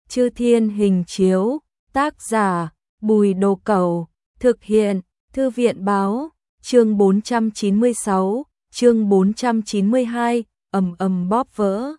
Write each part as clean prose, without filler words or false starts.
Chư Thiên Hình Chiếu, tác giả Bùi Đồ Cẩu, thực hiện Thư viện Báo, chương 496, chương 492, ầm ầm bóp vỡ.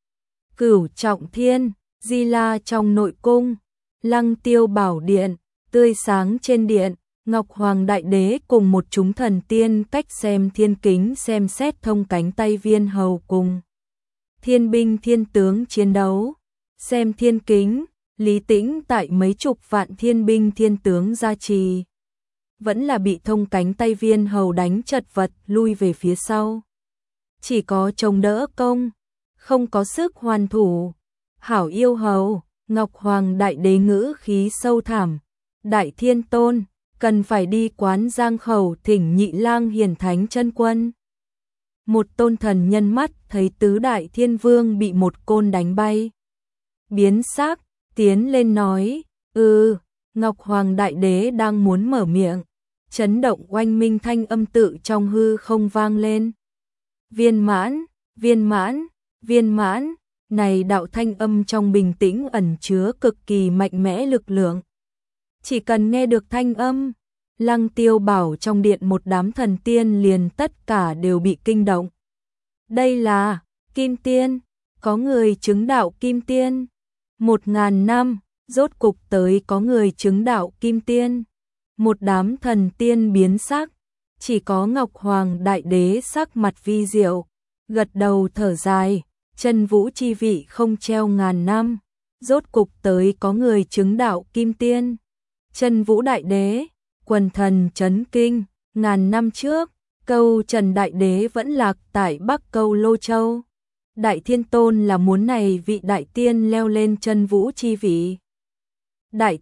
Cửu Trọng Thiên, Di La trong nội cung, Lăng Tiêu Bảo Điện, tươi sáng trên điện, Ngọc Hoàng Đại Đế cùng một chúng thần tiên cách xem thiên kính xem xét thông cánh tay Viên Hầu cùng thiên binh thiên tướng chiến đấu. Xem thiên kính, Lý Tĩnh tại mấy chục vạn thiên binh thiên tướng gia trì, vẫn là bị thông cánh tay Viên Hầu đánh chật vật lui về phía sau. Chỉ có chống đỡ công, không có sức hoàn thủ. Hảo yêu hầu, Ngọc Hoàng Đại Đế ngữ khí sâu thẳm, Đại Thiên Tôn, cần phải đi Quán Giang Khẩu thỉnh Nhị Lang Hiển Thánh chân quân. Một tôn thần nhân mắt thấy tứ đại thiên vương bị một côn đánh bay, biến sắc, tiến lên nói, Ngọc Hoàng Đại Đế đang muốn mở miệng, chấn động oanh minh thanh âm tự trong hư không vang lên. Viên mãn, viên mãn, viên mãn, này đạo thanh âm trong bình tĩnh ẩn chứa cực kỳ mạnh mẽ lực lượng. Chỉ cần nghe được thanh âm, Lăng Tiêu Bảo trong điện một đám thần tiên liền tất cả đều bị kinh động. Đây là Kim Tiên, có người chứng đạo Kim Tiên. 1000 năm, rốt cục tới có người chứng đạo Kim Tiên. Một đám thần tiên biến sắc, chỉ có Ngọc Hoàng Đại Đế sắc mặt vi diệu, gật đầu thở dài, chân vũ chi vị không treo ngàn năm, rốt cục tới có người chứng đạo Kim Tiên. Chân vũ Đại Đế, quần thần chấn kinh, ngàn năm trước, Câu Trần Đại Đế vẫn lạc tại Bắc Câu Lô Châu. Đại Thiên Tôn là muốn này vị đại tiên leo lên chân vũ chi vị. Đại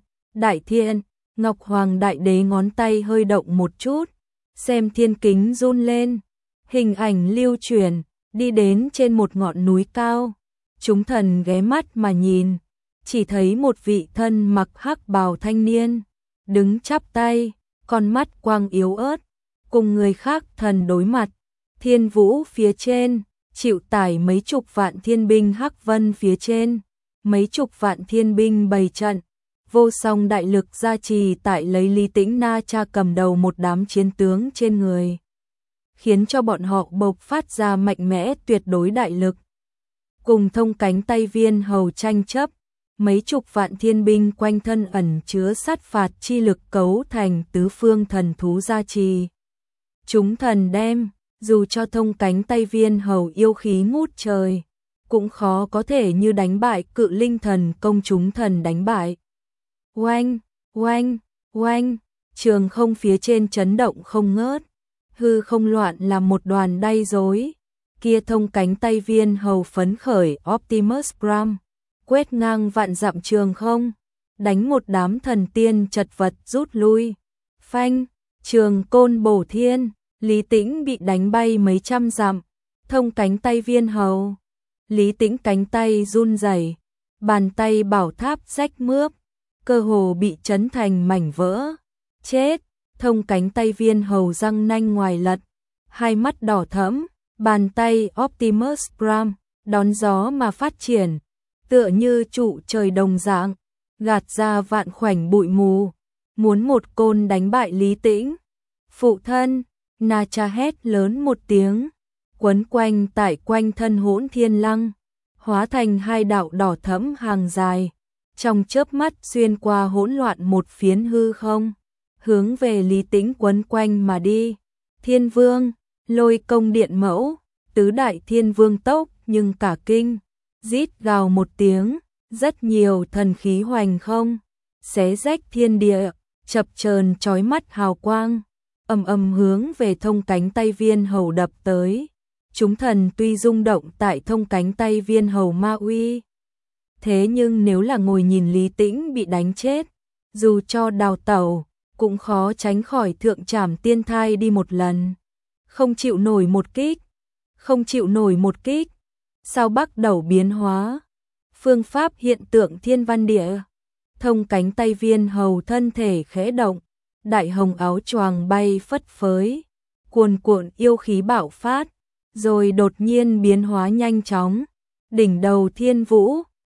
Thiên, Ngọc Hoàng Đại Đế ngón tay hơi động một chút, xem thiên kính run lên, hình ảnh lưu truyền, đi đến trên một ngọn núi cao. Chúng thần ghé mắt mà nhìn, chỉ thấy một vị thân mặc hắc bào thanh niên, đứng chắp tay, con mắt quang yếu ớt, cùng người khác thần đối mặt. Thiên vũ phía trên, chịu tải mấy chục vạn thiên binh hắc vân phía trên, mấy chục vạn thiên binh bày trận, vô song đại lực gia trì tại lấy Lý Tĩnh Na Cha cầm đầu một đám chiến tướng trên người, khiến cho bọn họ bộc phát ra mạnh mẽ tuyệt đối đại lực. Cùng thông cánh tay Viên Hầu tranh chấp, mấy chục vạn thiên binh quanh thân ẩn chứa sát phạt chi lực cấu thành tứ phương thần thú gia trì. Chúng thần đem, dù cho thông cánh tay Viên Hầu yêu khí ngút trời, cũng khó có thể như đánh bại Cự Linh thần công chúng thần đánh bại. Oanh, oanh, oanh, trường không phía trên chấn động không ngớt, hư không loạn là một đoàn đay rối. Kia thông cánh tay Viên Hầu phấn khởi Optimus Prime, quét ngang vạn dặm trường không, đánh một đám thần tiên chật vật rút lui. Phanh, trường côn bổ thiên, Lý Tĩnh bị đánh bay mấy trăm dặm. Thông cánh tay Viên Hầu, Lý Tĩnh cánh tay run rẩy, bàn tay bảo tháp rách mướp, cơ hồ bị chấn thành mảnh vỡ. Chết, thông cánh tay Viên Hầu răng nanh ngoài lật, hai mắt đỏ thẫm, bàn tay Optimus Prime đón gió mà phát triển, tựa như trụ trời đồng dạng, gạt ra vạn khoảnh bụi mù, muốn một côn đánh bại Lý Tĩnh. Phụ thân, Na Cha hét lớn một tiếng, quấn quanh tại quanh thân Hỗn Thiên Lăng, hóa thành hai đạo đỏ thẫm hàng dài, trong chớp mắt xuyên qua hỗn loạn một phiến hư không, hướng về Lý Tĩnh quấn quanh mà đi. Thiên Vương, Lôi Công Điện Mẫu, tứ đại thiên vương tốc nhưng cả kinh, rít gào một tiếng, rất nhiều thần khí hoành không, xé rách thiên địa, chập chờn chói mắt hào quang, ầm ầm hướng về thông cánh tay Viên Hầu đập tới. Chúng thần tuy rung động tại thông cánh tay Viên Hầu ma uy, thế nhưng nếu là ngồi nhìn Lý Tĩnh bị đánh chết, dù cho đào tẩu, cũng khó tránh khỏi thượng trảm tiên thai đi một lần. Không chịu nổi một kích, không chịu nổi một kích. Sao Bắc đầu biến hóa, phương pháp hiện tượng thiên văn địa. Thông cánh tay Viên Hầu thân thể khẽ động, đại hồng áo choàng bay phất phới, cuồn cuộn yêu khí bạo phát, rồi đột nhiên biến hóa nhanh chóng. Đỉnh đầu thiên vũ,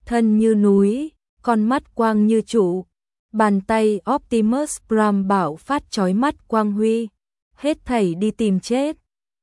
thân như núi, con mắt quang như trụ. Bàn tay Optimus Prime bạo phát chói mắt quang huy, hết thảy đi tìm chết.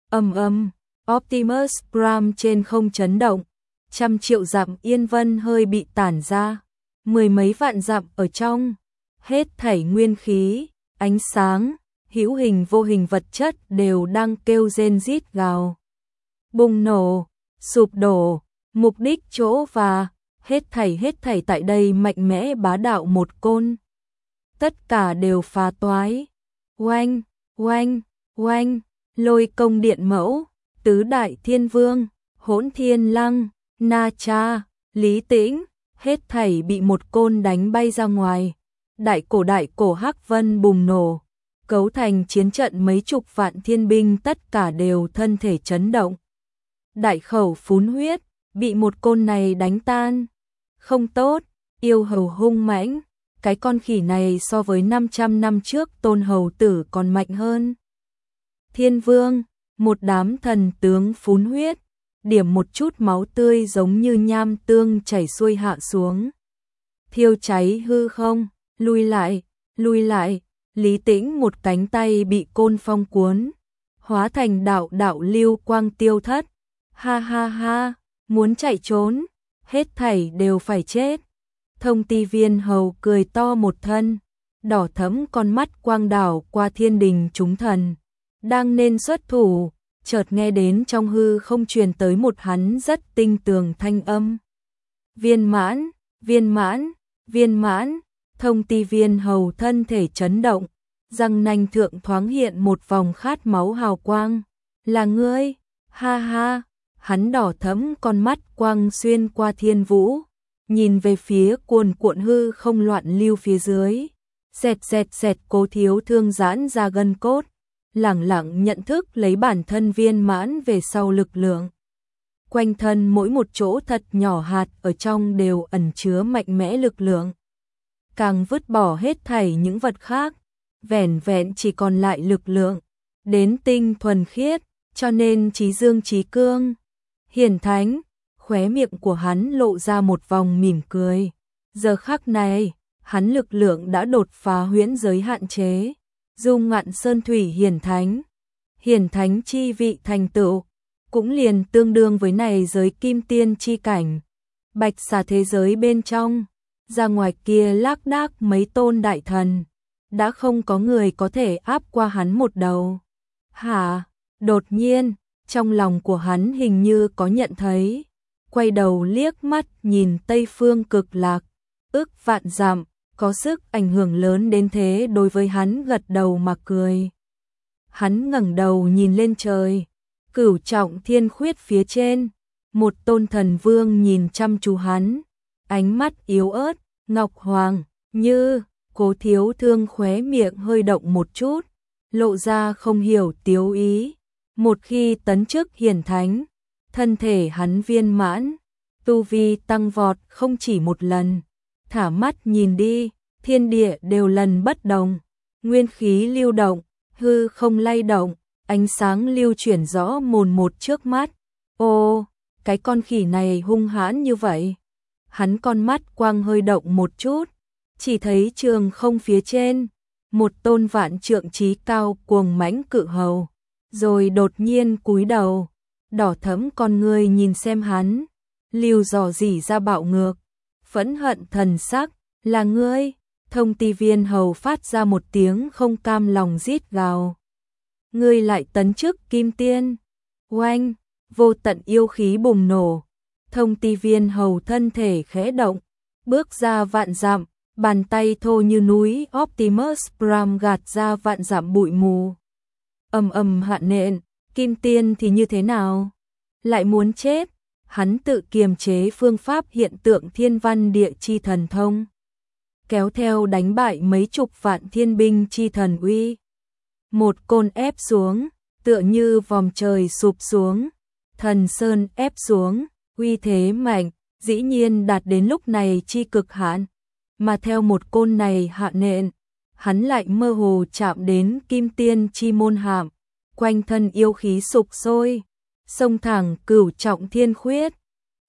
Optimus Prime trên không chấn động, trăm triệu dặm yên vân hơi bị tản ra, mười mấy vạn dặm ở trong, hết thảy nguyên khí, ánh sáng, hữu hình vô hình vật chất đều đang kêu rên rít gào. Bùng nổ, sụp đổ, mục đích chỗ và hết thảy tại đây mạnh mẽ bá đạo một côn. Tất cả đều phá toái. Oanh, oanh, oanh, Lôi Công Điện Mẫu, Tứ Đại Thiên Vương, Hỗn Thiên Lăng, Na Cha, Lý Tĩnh, hết thảy bị một côn đánh bay ra ngoài. Đại cổ Hắc Vân bùng nổ, cấu thành chiến trận mấy chục vạn thiên binh tất cả đều thân thể chấn động. Đại khẩu phún huyết, bị một côn này đánh tan. Không tốt, yêu hầu hung mãnh, cái con khỉ này so với 500 năm trước Tôn hầu tử còn mạnh hơn. Thiên Vương, một đám thần tướng phún huyết, điểm một chút máu tươi giống như nham tương chảy xuôi hạ xuống. Thiêu cháy hư không, lùi lại, Lý Tĩnh một cánh tay bị côn phong cuốn, hóa thành đạo lưu quang tiêu thất. Ha ha ha, muốn chạy trốn, hết thảy đều phải chết. Thông Ti Viên hầu cười to một thân, đỏ thẫm con mắt quang đảo qua thiên đình chúng thần. Đang nên xuất thủ, chợt nghe đến trong hư không truyền tới một hắn rất tinh tường thanh âm. Viên mãn, viên mãn, viên mãn, Thông Ti Viên hầu thân thể chấn động, răng nanh thượng thoáng hiện một vòng khát máu hào quang. Là ngươi, ha ha, hắn đỏ thẫm con mắt quang xuyên qua thiên vũ, nhìn về phía cuồn cuộn hư không loạn lưu phía dưới. Xẹt Cố Thiếu Thương giãn ra gân cốt, lẳng nhận thức lấy bản thân viên mãn về sau lực lượng. Quanh thân mỗi một chỗ thật nhỏ hạt ở trong đều ẩn chứa mạnh mẽ lực lượng. Càng vứt bỏ hết thảy những vật khác, vẻn vẹn chỉ còn lại lực lượng, đến tinh thuần khiết, cho nên trí dương trí cương. Hiển thánh, khóe miệng của hắn lộ ra một vòng mỉm cười. Giờ khắc này, hắn lực lượng đã đột phá huyễn giới hạn chế. Dung Ngạn Sơn Thủy hiển thánh chi vị thành tựu, cũng liền tương đương với này giới kim tiên chi cảnh. Bạch xà thế giới bên trong, ra ngoài kia lác đác mấy tôn đại thần, đã không có người có thể áp qua hắn một đầu. Hả? Đột nhiên, trong lòng của hắn hình như có nhận thấy, quay đầu liếc mắt nhìn Tây Phương Cực Lạc, ức vạn dặm, có sức ảnh hưởng lớn đến thế đối với hắn gật đầu mà cười. Hắn ngẩng đầu nhìn lên trời, Cửu Trọng Thiên Khuyết phía trên, một tôn thần vương nhìn chăm chú hắn, ánh mắt yếu ớt, ngọc hoàng, như. Cố Thiếu Thương khóe miệng hơi động một chút, lộ ra không hiểu tiếu ý. Một khi tấn chức hiển thánh, thân thể hắn viên mãn, tu vi tăng vọt không chỉ một lần. Thả mắt nhìn đi, thiên địa đều lần bất đồng, nguyên khí lưu động, hư không lay động, ánh sáng lưu chuyển rõ mồn một trước mắt. Ô, cái con khỉ này hung hãn như vậy. Hắn con mắt quang hơi động một chút, chỉ thấy trường không phía trên, một tôn vạn trượng trí cao cuồng mãnh cự hầu, rồi đột nhiên cúi đầu, đỏ thẫm con ngươi nhìn xem hắn, lưu dò dỉ ra bạo ngược, phẫn hận thần sắc. Là ngươi? Thông Ti Viên hầu phát ra một tiếng không cam lòng rít gào. Ngươi lại tấn chức kim tiên? Oanh, vô tận yêu khí bùng nổ. Thông Ti Viên hầu thân thể khẽ động, bước ra vạn dặm, bàn tay thô như núi Optimus Prime gạt ra vạn dặm bụi mù. Hạn nện, kim tiên thì như thế nào? Lại muốn chết? Hắn tự kiềm chế phương pháp hiện tượng thiên văn địa chi thần thông, kéo theo đánh bại mấy chục vạn thiên binh chi thần uy. Một côn ép xuống, tựa như vòm trời sụp xuống, thần sơn ép xuống, uy thế mạnh, dĩ nhiên đạt đến lúc này chi cực hạn. Mà theo một côn này hạ nện, hắn lại mơ hồ chạm đến kim tiên chi môn hạm, quanh thân yêu khí sục sôi, xông thẳng Cửu Trọng Thiên Khuyết.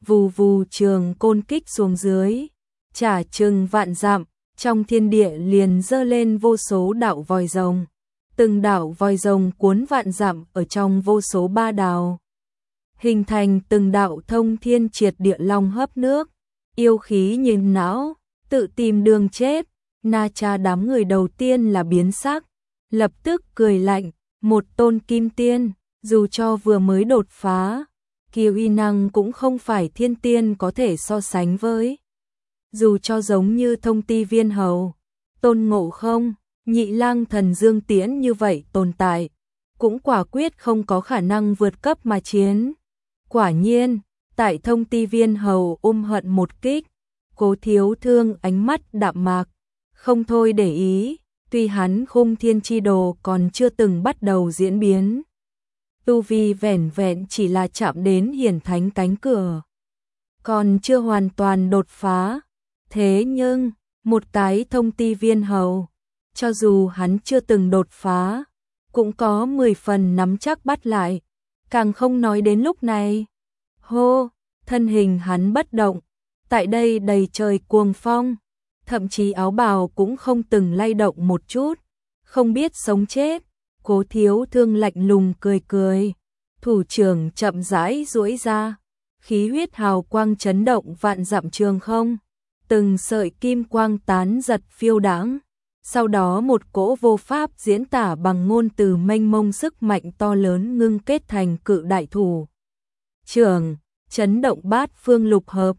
vù vù trường côn kích xuống dưới, chả chừng vạn dặm, trong thiên địa liền dơ lên vô số đạo vòi rồng. Từng đạo vòi rồng cuốn vạn dặm ở trong vô số ba đào, hình thành từng đạo thông thiên triệt địa long hấp nước, yêu khí nhìn não, tự tìm đường chết. Na Cha đám người đầu tiên là biến sắc, lập tức cười lạnh, một tôn kim tiên, dù cho vừa mới đột phá, kia uy năng cũng không phải thiên tiên có thể so sánh với. Dù cho giống như Thông Ti Viên Hầu, Tôn Ngộ Không, Nhị Lang Thần Dương Tiễn như vậy tồn tại, cũng quả quyết không có khả năng vượt cấp mà chiến. Quả nhiên, tại Thông Ti Viên Hầu hận một kích, Cố Thiếu Thương ánh mắt đạm mạc, không thôi để ý, tuy hắn Khung Thiên Chi Đồ còn chưa từng bắt đầu diễn biến. Tu vi vẻn vẹn chỉ là chạm đến hiển thánh cánh cửa, còn chưa hoàn toàn đột phá. Thế nhưng, một cái Thông Ti Viên Hầu, cho dù hắn chưa từng đột phá, cũng có 10 phần nắm chắc bắt lại, càng không nói đến lúc này. Hô, thân hình hắn bất động, tại đây đầy trời cuồng phong, thậm chí áo bào cũng không từng lay động một chút, không biết sống chết. Cố Thiếu Thương lạnh lùng cười cười, thủ trưởng chậm rãi duỗi ra, khí huyết hào quang chấn động vạn dặm trường không, từng sợi kim quang tán giật phiêu đãng. Sau đó một cỗ vô pháp diễn tả bằng ngôn từ mênh mông sức mạnh to lớn ngưng kết thành cự đại thủ trưởng, chấn động bát phương lục hợp,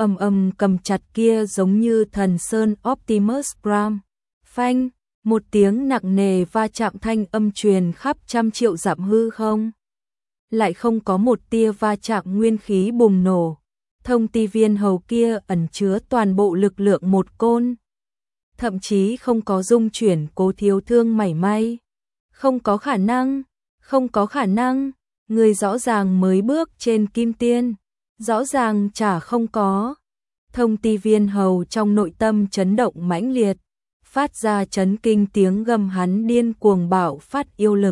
cầm chặt kia giống như thần sơn Optimus Prime. Phanh, một tiếng nặng nề va chạm thanh âm truyền khắp trăm triệu dặm hư không. Lại không có một tia va chạm nguyên khí bùng nổ. Thông Ti Viên Hầu kia ẩn chứa toàn bộ lực lượng một côn, thậm chí không có dung chuyển Cố Thiếu Thương mảy may. Không có khả năng, không có khả năng, người rõ ràng mới bước trên kim tiên, rõ ràng chả không có. Thông Ti Viên Hầu trong nội tâm chấn động mãnh liệt, phát ra chấn kinh tiếng gầm, hắn điên cuồng bạo phát yêu lực.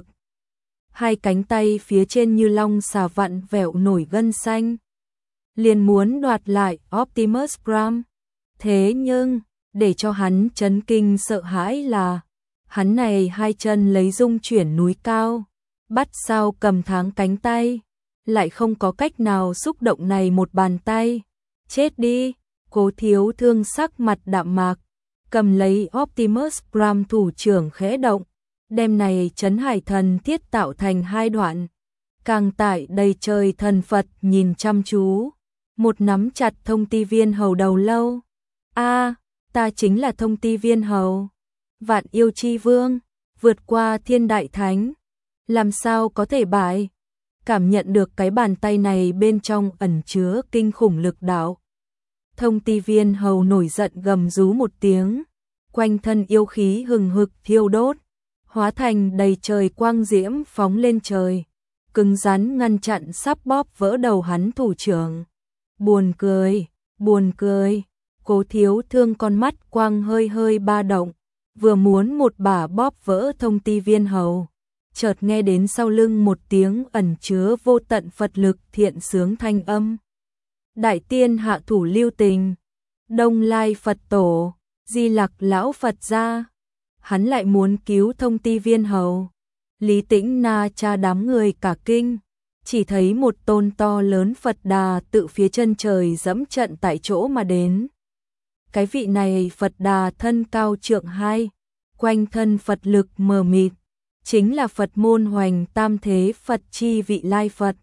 Hai cánh tay phía trên như long xà vặn vẹo nổi gân xanh, liền muốn đoạt lại Optimus Prime. Thế nhưng, để cho hắn chấn kinh sợ hãi là, hắn này hai chân lấy dung chuyển núi cao, bắt sao cầm tháng cánh tay, lại không có cách nào xúc động này một bàn tay. Chết đi, Cố Thiếu Thương sắc mặt đạm mạc, cầm lấy Optimus Prime thủ trưởng khẽ động, đem này Trấn Hải Thần Thiết tạo thành hai đoạn. Càng tại đầy trời thần Phật nhìn chăm chú, một nắm chặt Thông Ti Viên Hầu đầu lâu. A, ta chính là Thông Ti Viên Hầu, Vạn Yêu Chi Vương, vượt qua thiên đại thánh, làm sao có thể bại? Cảm nhận được cái bàn tay này bên trong ẩn chứa kinh khủng lực đạo, Thông Ti Viên Hầu nổi giận gầm rú một tiếng, quanh thân yêu khí hừng hực thiêu đốt, hóa thành đầy trời quang diễm phóng lên trời, cứng rắn ngăn chặn sắp bóp vỡ đầu hắn thủ trưởng. Buồn cười, buồn cười. Cố Thiếu Thương con mắt quang hơi hơi ba động, vừa muốn một bả bóp vỡ Thông Ti Viên Hầu, chợt nghe đến sau lưng một tiếng ẩn chứa vô tận Phật lực thiện sướng thanh âm. Đại tiên hạ thủ lưu tình, Đông Lai Phật Tổ, Di Lặc lão Phật gia, hắn lại muốn cứu Thông Ti Viên Hầu. Lý Tĩnh Na Cha đám người cả kinh, chỉ thấy một tôn to lớn Phật Đà tự phía chân trời dẫm trận tại chỗ mà đến. Cái vị này Phật Đà thân cao trượng 2, quanh thân Phật lực mờ mịt, chính là Phật môn Hoành Tam Thế Phật chi vị Lai Phật.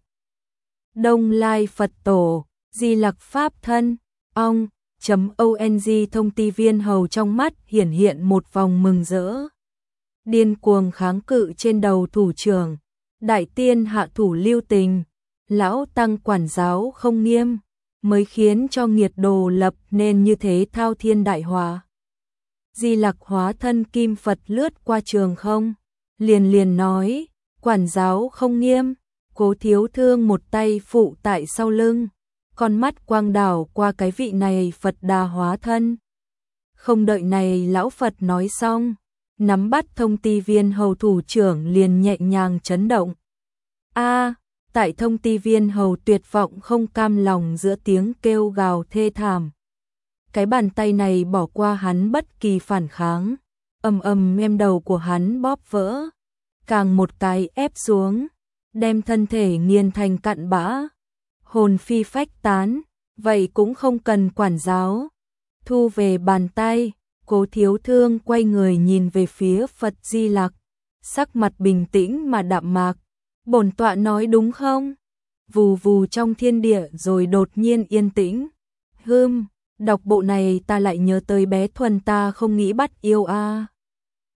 Đông Lai Phật Tổ, Di Lặc Pháp thân, ong. ONG Thông Ti Viên Hầu trong mắt hiển hiện một vòng mừng rỡ. Điên cuồng kháng cự trên đầu thủ trưởng, đại tiên hạ thủ lưu tình, lão tăng quản giáo không nghiêm, mới khiến cho nghiệt đồ lập nên như thế thao thiên đại họa. Di Lặc hóa thân kim Phật lướt qua trường không, liền nói, quản giáo không nghiêm. Cố Thiếu Thương một tay phụ tại sau lưng, con mắt quang đảo qua cái vị này Phật Đà hóa thân. Không đợi này lão Phật nói xong, nắm bắt Thông Ti Viên Hầu thủ trưởng liền nhẹ nhàng chấn động. A, Tại thông ti viên hầu tuyệt vọng không cam lòng giữa tiếng kêu gào thê thảm. Cái bàn tay này bỏ qua hắn bất kỳ phản kháng, ầm ầm đem đầu của hắn bóp vỡ, càng một cái ép xuống, đem thân thể nghiền thành cặn bã, hồn phi phách tán, vậy cũng không cần quản giáo. Thu về bàn tay, Cố Thiếu Thương quay người nhìn về phía Phật Di Lặc, sắc mặt bình tĩnh mà đạm mạc. Bổn tọa nói đúng không? Vù vù trong thiên địa rồi đột nhiên yên tĩnh. Đọc bộ này ta lại nhớ tới bé Thuần ta không nghĩ bắt yêu a.